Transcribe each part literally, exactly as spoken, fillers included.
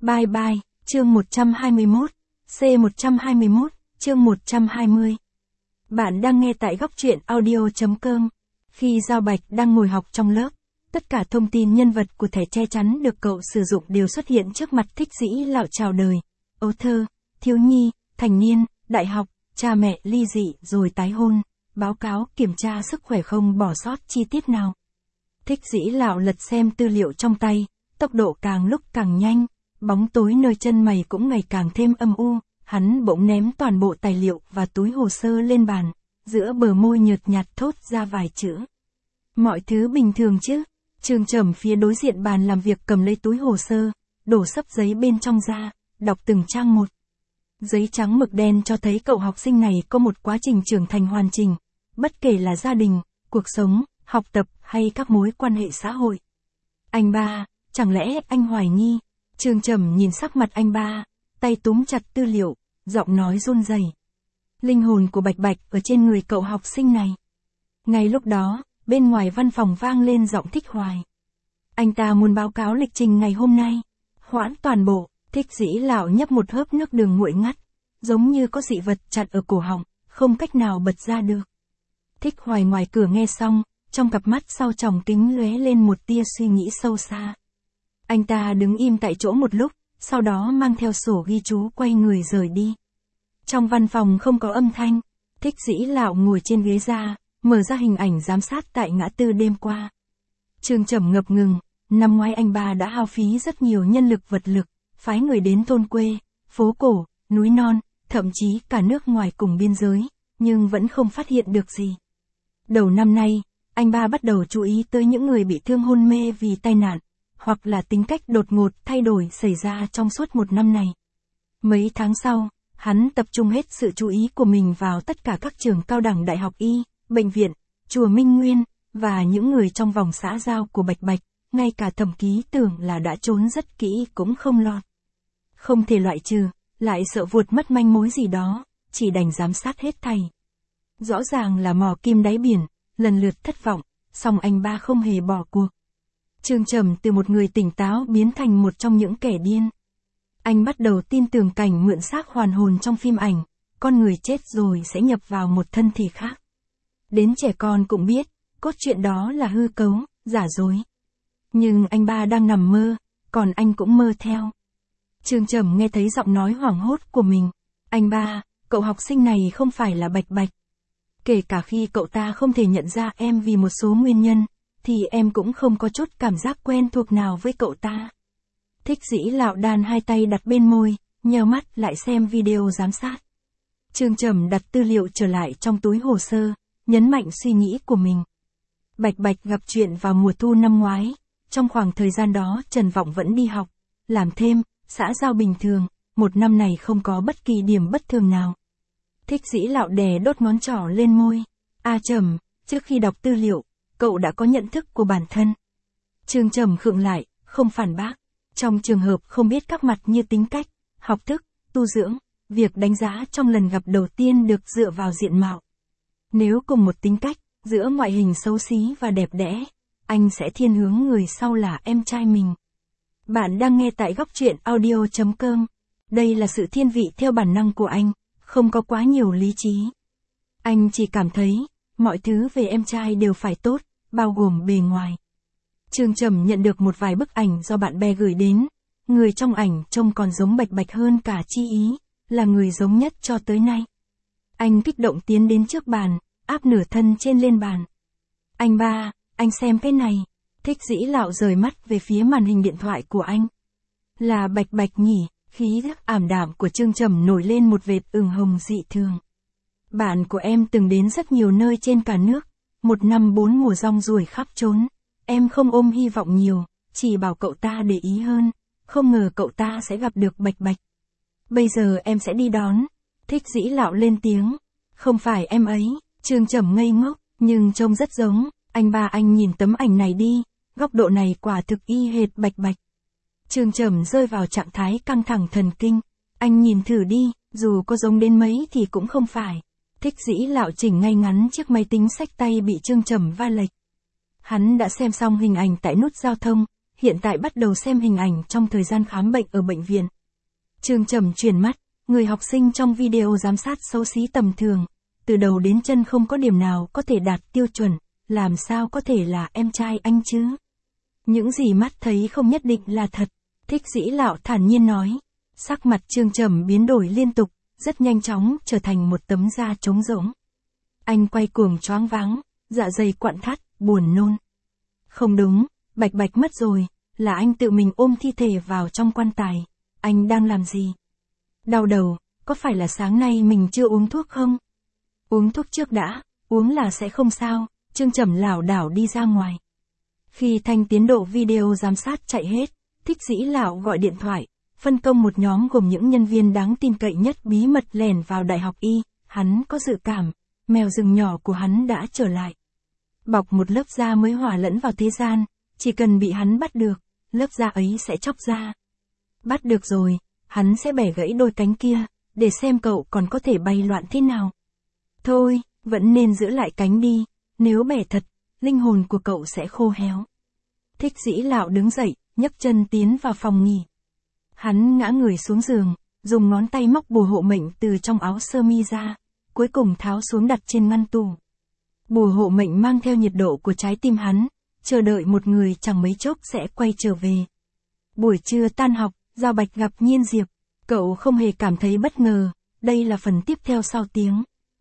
Bye bye, chương một trăm hai mươi mốt, C một trăm hai mươi mốt, chương một trăm hai mươi. Bạn đang nghe tại góc truyện audio chấm com. Khi Giao Bạch đang ngồi học trong lớp, tất cả thông tin nhân vật của thẻ che chắn được cậu sử dụng đều xuất hiện trước mặt Thích Dĩ Lão chào đời. Ấu thơ, thiếu nhi, thành niên, đại học, cha mẹ ly dị rồi tái hôn, báo cáo kiểm tra sức khỏe không bỏ sót chi tiết nào. Thích Dĩ Lão lật xem tư liệu trong tay, tốc độ càng lúc càng nhanh, bóng tối nơi chân mày cũng ngày càng thêm âm u, hắn bỗng ném toàn bộ tài liệu và túi hồ sơ lên bàn, giữa bờ môi nhợt nhạt thốt ra vài chữ. Mọi thứ bình thường chứ? Trương Trầm phía đối diện bàn làm việc cầm lấy túi hồ sơ, đổ xấp giấy bên trong ra, đọc từng trang một. Giấy trắng mực đen cho thấy cậu học sinh này có một quá trình trưởng thành hoàn chỉnh, bất kể là gia đình, cuộc sống, học tập hay các mối quan hệ xã hội. Anh ba, chẳng lẽ anh hoài nghi? Trương Trầm nhìn sắc mặt anh ba, tay túm chặt tư liệu, giọng nói run rẩy. Linh hồn của Bạch Bạch ở trên người cậu học sinh này. Ngay lúc đó, bên ngoài văn phòng vang lên giọng Thích Hoài. Anh ta muốn báo cáo lịch trình ngày hôm nay. Hoãn toàn bộ. Thích Dĩ Lão nhấp một hớp nước đường nguội ngắt, giống như có dị vật chặt ở cổ họng, không cách nào bật ra được. Thích Hoài ngoài cửa nghe xong, trong cặp mắt sau tròng kính lóe lên một tia suy nghĩ sâu xa. Anh ta đứng im tại chỗ một lúc, sau đó mang theo sổ ghi chú quay người rời đi. Trong văn phòng không có âm thanh, Thích Dĩ Lão ngồi trên ghế ra, mở ra hình ảnh giám sát tại ngã tư đêm qua. Trương Trầm ngập ngừng, năm ngoái anh ba đã hao phí rất nhiều nhân lực vật lực, phái người đến thôn quê, phố cổ, núi non, thậm chí cả nước ngoài cùng biên giới, nhưng vẫn không phát hiện được gì. Đầu năm nay, anh ba bắt đầu chú ý tới những người bị thương hôn mê vì tai nạn, hoặc là tính cách đột ngột thay đổi xảy ra trong suốt một năm này. Mấy tháng sau, hắn tập trung hết sự chú ý của mình vào tất cả các trường cao đẳng đại học y, bệnh viện, chùa Minh Nguyên, và những người trong vòng xã giao của Bạch Bạch, ngay cả thẩm ký tưởng là đã trốn rất kỹ cũng không lọt. Không thể loại trừ, lại sợ vuột mất manh mối gì đó, chỉ đành giám sát hết thảy. Rõ ràng là mò kim đáy biển, lần lượt thất vọng, song anh ba không hề bỏ cuộc. Trương Trầm từ một người tỉnh táo biến thành một trong những kẻ điên. Anh bắt đầu tin tưởng cảnh mượn xác hoàn hồn trong phim ảnh, con người chết rồi sẽ nhập vào một thân thể khác. Đến trẻ con cũng biết, cốt truyện đó là hư cấu, giả dối. Nhưng anh ba đang nằm mơ, còn anh cũng mơ theo. Trương Trầm nghe thấy giọng nói hoảng hốt của mình. Anh ba, cậu học sinh này không phải là Bạch Bạch. Kể cả khi cậu ta không thể nhận ra em vì một số nguyên nhân, thì em cũng không có chút cảm giác quen thuộc nào với cậu ta. Thích Dĩ Lão đan hai tay đặt bên môi, nheo mắt lại xem video giám sát. Trương Trầm đặt tư liệu trở lại trong túi hồ sơ, nhấn mạnh suy nghĩ của mình. Bạch Bạch gặp chuyện vào mùa thu năm ngoái, trong khoảng thời gian đó Trần Vọng vẫn đi học, làm thêm, xã giao bình thường, một năm này không có bất kỳ điểm bất thường nào. Thích Dĩ Lão đè đốt ngón trỏ lên môi. A Trầm, trước khi đọc tư liệu, cậu đã có nhận thức của bản thân. Trương Trầm khựng lại, không phản bác. Trong trường hợp không biết các mặt như tính cách, học thức, tu dưỡng, việc đánh giá trong lần gặp đầu tiên được dựa vào diện mạo. Nếu cùng một tính cách, giữa ngoại hình xấu xí và đẹp đẽ, anh sẽ thiên hướng người sau là em trai mình. Bạn đang nghe tại góc truyện audio chấm com. Đây là sự thiên vị theo bản năng của anh, không có quá nhiều lý trí. Anh chỉ cảm thấy, mọi thứ về em trai đều phải tốt, bao gồm bề ngoài. Trương Trầm nhận được một vài bức ảnh do bạn bè gửi đến. Người trong ảnh trông còn giống Bạch Bạch hơn cả chi ý, là người giống nhất cho tới nay. Anh kích động tiến đến trước bàn, áp nửa thân trên lên bàn. Anh ba, anh xem cái này. Thích Dĩ Lão rời mắt về phía màn hình điện thoại của anh. Là Bạch Bạch nhỉ? Khí thức ảm đạm của Trương Trầm nổi lên một vệt ửng hồng dị thường. Bạn của em từng đến rất nhiều nơi trên cả nước, một năm bốn mùa rong ruổi khắp trốn. Em không ôm hy vọng nhiều, chỉ bảo cậu ta để ý hơn, không ngờ cậu ta sẽ gặp được Bạch Bạch. Bây giờ em sẽ đi đón. Thích Dĩ Lão lên tiếng. Không phải em ấy. Trương Trầm ngây ngốc, nhưng trông rất giống. Anh ba anh nhìn tấm ảnh này đi, góc độ này quả thực y hệt Bạch Bạch. Trương Trầm rơi vào trạng thái căng thẳng thần kinh. Anh nhìn thử đi, dù có giống đến mấy thì cũng không phải. Thích Dĩ Lão chỉnh ngay ngắn chiếc máy tính xách tay bị Trương Trầm va lệch. Hắn đã xem xong hình ảnh tại nút giao thông, hiện tại bắt đầu xem hình ảnh trong thời gian khám bệnh ở bệnh viện. Trương Trầm chuyển mắt, người học sinh trong video giám sát xấu xí tầm thường, từ đầu đến chân không có điểm nào có thể đạt tiêu chuẩn, làm sao có thể là em trai anh chứ? Những gì mắt thấy không nhất định là thật, Thích Dĩ Lão thản nhiên nói. Sắc mặt Trương Trầm biến đổi liên tục, rất nhanh chóng trở thành một tấm da trống rỗng. Anh quay cuồng choáng váng, dạ dày quặn thắt, buồn nôn. Không đúng, Bạch Bạch mất rồi, là anh tự mình ôm thi thể vào trong quan tài. Anh đang làm gì? Đau đầu, có phải là sáng nay mình chưa uống thuốc không? Uống thuốc trước đã, uống là sẽ không sao. Trương Trầm lảo đảo đi ra ngoài. Khi thanh tiến độ video giám sát chạy hết, Thích Dĩ Lão gọi điện thoại, phân công một nhóm gồm những nhân viên đáng tin cậy nhất bí mật lẻn vào Đại học Y. Hắn có dự cảm, mèo rừng nhỏ của hắn đã trở lại. Bọc một lớp da mới hòa lẫn vào thế gian, chỉ cần bị hắn bắt được, lớp da ấy sẽ chóc ra. Bắt được rồi, hắn sẽ bẻ gãy đôi cánh kia, để xem cậu còn có thể bay loạn thế nào. Thôi, vẫn nên giữ lại cánh đi, nếu bẻ thật, linh hồn của cậu sẽ khô héo. Thích Dĩ Lão đứng dậy, nhấc chân tiến vào phòng nghỉ. Hắn ngã người xuống giường, dùng ngón tay móc bùa hộ mệnh từ trong áo sơ mi ra, cuối cùng tháo xuống đặt trên ngăn tủ. Bùa hộ mệnh mang theo nhiệt độ của trái tim hắn, chờ đợi một người chẳng mấy chốc sẽ quay trở về. Buổi trưa tan học, Giao Bạch gặp Nhiên Diệp, cậu không hề cảm thấy bất ngờ, đây là phần tiếp theo sau tiếng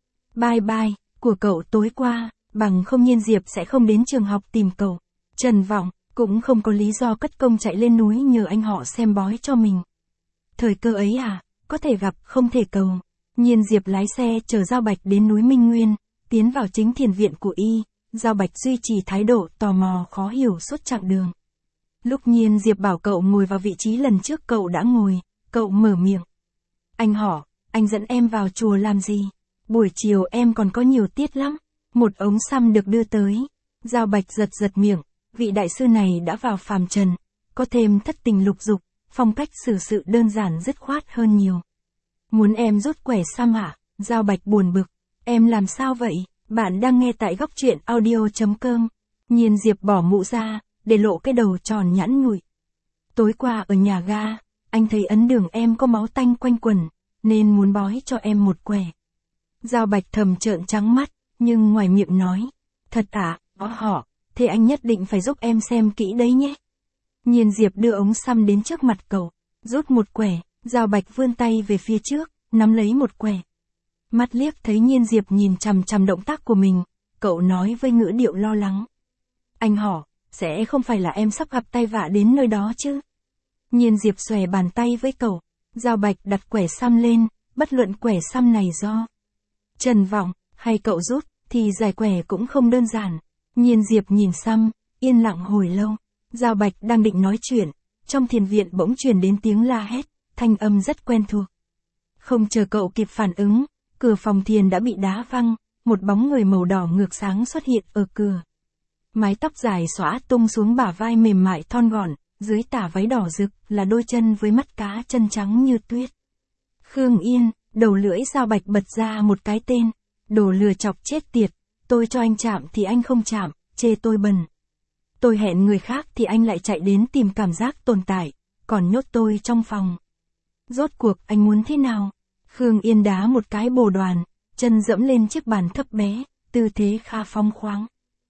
bye bye của cậu tối qua, bằng không Nhiên Diệp sẽ không đến trường học tìm cậu. Trần Vọng cũng không có lý do cất công chạy lên núi nhờ anh họ xem bói cho mình. Thời cơ ấy à, có thể gặp không thể cầu. Nhiên Diệp lái xe chở Giao Bạch đến núi Minh Nguyên, tiến vào chính thiền viện của y. Giao Bạch duy trì thái độ tò mò khó hiểu suốt chặng đường. Lúc Nhiên Diệp bảo cậu ngồi vào vị trí lần trước cậu đã ngồi, cậu mở miệng. Anh họ, anh dẫn em vào chùa làm gì? Buổi chiều em còn có nhiều tiết lắm. Một ống xăm được đưa tới. Giao Bạch giật giật miệng, vị đại sư này đã vào phàm trần, có thêm thất tình lục dục, phong cách xử sự đơn giản dứt khoát hơn nhiều. Muốn em rút quẻ xăm ạ? Giao Bạch buồn bực. Em làm sao vậy? Bạn đang nghe tại góc truyện audio chấm com. Nhiên Diệp bỏ mũ ra, để lộ cái đầu tròn nhẵn nhụi. Tối qua ở nhà ga, anh thấy ấn đường em có máu tanh quanh quần, nên muốn bói cho em một quẻ. Giao Bạch thầm trợn trắng mắt, nhưng ngoài miệng nói. Thật ạ, à, họ, thế anh nhất định phải giúp em xem kỹ đấy nhé. Nhiên Diệp đưa ống xăm đến trước mặt cậu, rút một quẻ, Giao Bạch vươn tay về phía trước, nắm lấy một quẻ. Mắt liếc thấy Nhiên Diệp nhìn chằm chằm động tác của mình, cậu nói với ngữ điệu lo lắng. Anh họ, sẽ không phải là em sắp gặp tai vạ đến nơi đó chứ? Nhiên Diệp xòe bàn tay với cậu, Giao Bạch đặt quẻ xăm lên, bất luận quẻ xăm này do Trần Vọng hay cậu rút, thì giải quẻ cũng không đơn giản. Nhiên Diệp nhìn xăm, yên lặng hồi lâu. Giao Bạch đang định nói chuyện, trong thiền viện bỗng truyền đến tiếng la hét, thanh âm rất quen thuộc. Không chờ cậu kịp phản ứng, cửa phòng thiền đã bị đá văng, một bóng người màu đỏ ngược sáng xuất hiện ở cửa. Mái tóc dài xõa tung xuống bả vai mềm mại thon gọn, dưới tà váy đỏ rực là đôi chân với mắt cá chân trắng như tuyết. Khương Yên, đầu lưỡi Giao Bạch bật ra một cái tên, đồ lừa chọc chết tiệt, tôi cho anh chạm thì anh không chạm, chê tôi bần. Tôi hẹn người khác thì anh lại chạy đến tìm cảm giác tồn tại, còn nhốt tôi trong phòng. Rốt cuộc anh muốn thế nào? Khương Yên đá một cái bồ đoàn, chân dẫm lên chiếc bàn thấp bé, tư thế khá phóng khoáng.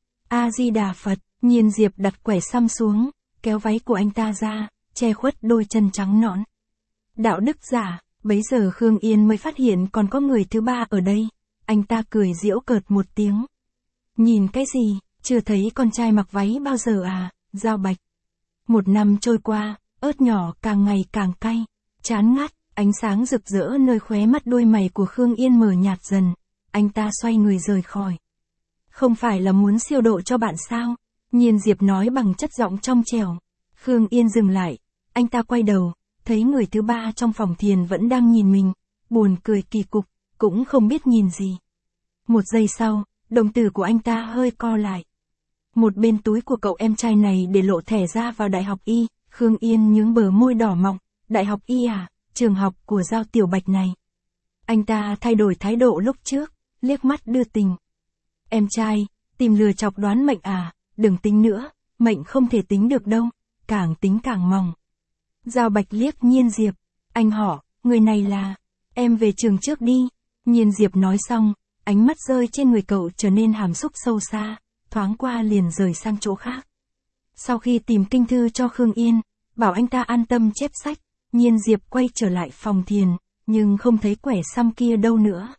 A-di-đà Phật, Nhiên Diệp đặt quẻ xăm xuống, kéo váy của anh ta ra, che khuất đôi chân trắng nõn. Đạo đức giả, bấy giờ Khương Yên mới phát hiện còn có người thứ ba ở đây. Anh ta cười giễu cợt một tiếng. Nhìn cái gì, chưa thấy con trai mặc váy bao giờ à, Giao Bạch. Một năm trôi qua, ớt nhỏ càng ngày càng cay, chán ngắt, ánh sáng rực rỡ nơi khóe mắt đôi mày của Khương Yên mờ nhạt dần. Anh ta xoay người rời khỏi. Không phải là muốn siêu độ cho bạn sao? Nhiên Diệp nói bằng chất giọng trong trẻo. Khương Yên dừng lại, anh ta quay đầu, thấy người thứ ba trong phòng thiền vẫn đang nhìn mình, buồn cười kỳ cục, cũng không biết nhìn gì. Một giây sau, đồng tử của anh ta hơi co lại. Một bên túi của cậu em trai này để lộ thẻ ra vào Đại học Y, Khương Yên nhướng bờ môi đỏ mọng, Đại học Y à, trường học của Giao Tiểu Bạch này. Anh ta thay đổi thái độ lúc trước, liếc mắt đưa tình. Em trai, tìm lừa chọc đoán mệnh à, đừng tính nữa, mệnh không thể tính được đâu. càng tính càng mỏng. Giao Bạch liếc Nhiên Diệp, anh họ, người này là, em về trường trước đi. Nhiên Diệp nói xong, ánh mắt rơi trên người cậu trở nên hàm xúc sâu xa, thoáng qua liền rời sang chỗ khác. Sau khi tìm kinh thư cho Khương Yên, bảo anh ta an tâm chép sách, Nhiên Diệp quay trở lại phòng thiền, nhưng không thấy quẻ xăm kia đâu nữa.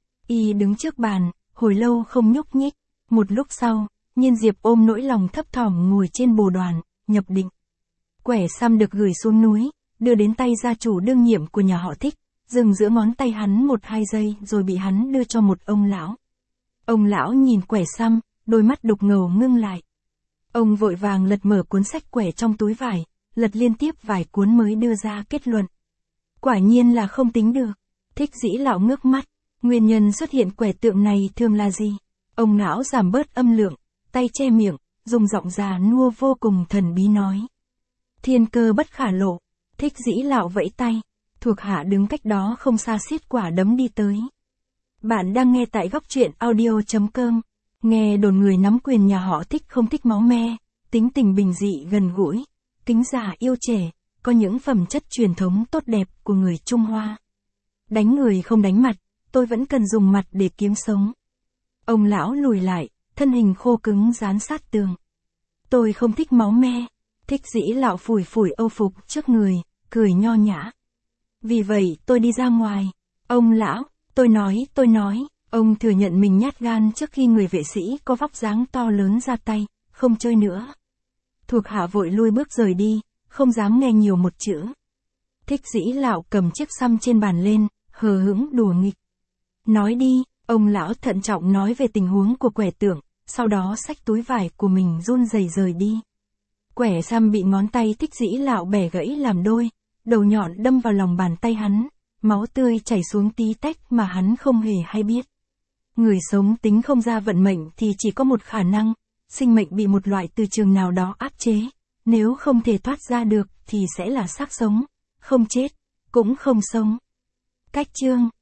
Y đứng trước bàn, hồi lâu không nhúc nhích, một lúc sau, Nhiên Diệp ôm nỗi lòng thấp thỏm ngồi trên bồ đoàn, nhập định. Quẻ xăm được gửi xuống núi, đưa đến tay gia chủ đương nhiệm của nhà họ Thích, dừng giữa ngón tay hắn một hai giây rồi bị hắn đưa cho một ông lão. Ông lão nhìn quẻ xăm, đôi mắt đục ngầu ngưng lại. Ông vội vàng lật mở cuốn sách quẻ trong túi vải, lật liên tiếp vài cuốn mới đưa ra kết luận. Quả nhiên là không tính được. Thích Dĩ Lão ngước mắt, nguyên nhân xuất hiện quẻ tượng này thường là gì? Ông lão giảm bớt âm lượng, tay che miệng, dùng giọng già nua vô cùng thần bí nói. Thiên cơ bất khả lộ. Thích Dĩ Lão vẫy tay, thuộc hạ đứng cách đó không xa xiết quả đấm đi tới. Bạn đang nghe tại góc truyện audio.com. Nghe đồn người nắm quyền nhà họ Thích không thích máu me, tính tình bình dị gần gũi, kính già yêu trẻ, có những phẩm chất truyền thống tốt đẹp của người Trung Hoa. Đánh người không đánh mặt, tôi vẫn cần dùng mặt để kiếm sống. Ông lão lùi lại, thân hình khô cứng dán sát tường. Tôi không thích máu me. Thích Dĩ Lão phủi phủi âu phục trước người, cười nho nhã. Vì vậy tôi đi ra ngoài. Ông lão, tôi nói, tôi nói, ông thừa nhận mình nhát gan trước khi người vệ sĩ có vóc dáng to lớn ra tay, không chơi nữa. Thuộc hạ vội lui bước rời đi, không dám nghe nhiều một chữ. Thích Dĩ Lão cầm chiếc xăm trên bàn lên, hờ hững đùa nghịch. Nói đi, ông lão thận trọng nói về tình huống của quẻ tượng, sau đó xách túi vải của mình run rẩy rời đi. Quẻ xăm bị ngón tay Thích Dĩ Lão bẻ gãy làm đôi, đầu nhọn đâm vào lòng bàn tay hắn, máu tươi chảy xuống tí tách mà hắn không hề hay biết. Người sống tính không ra vận mệnh thì chỉ có một khả năng, sinh mệnh bị một loại từ trường nào đó áp chế, nếu không thể thoát ra được thì sẽ là xác sống, không chết, cũng không sống. Cách chương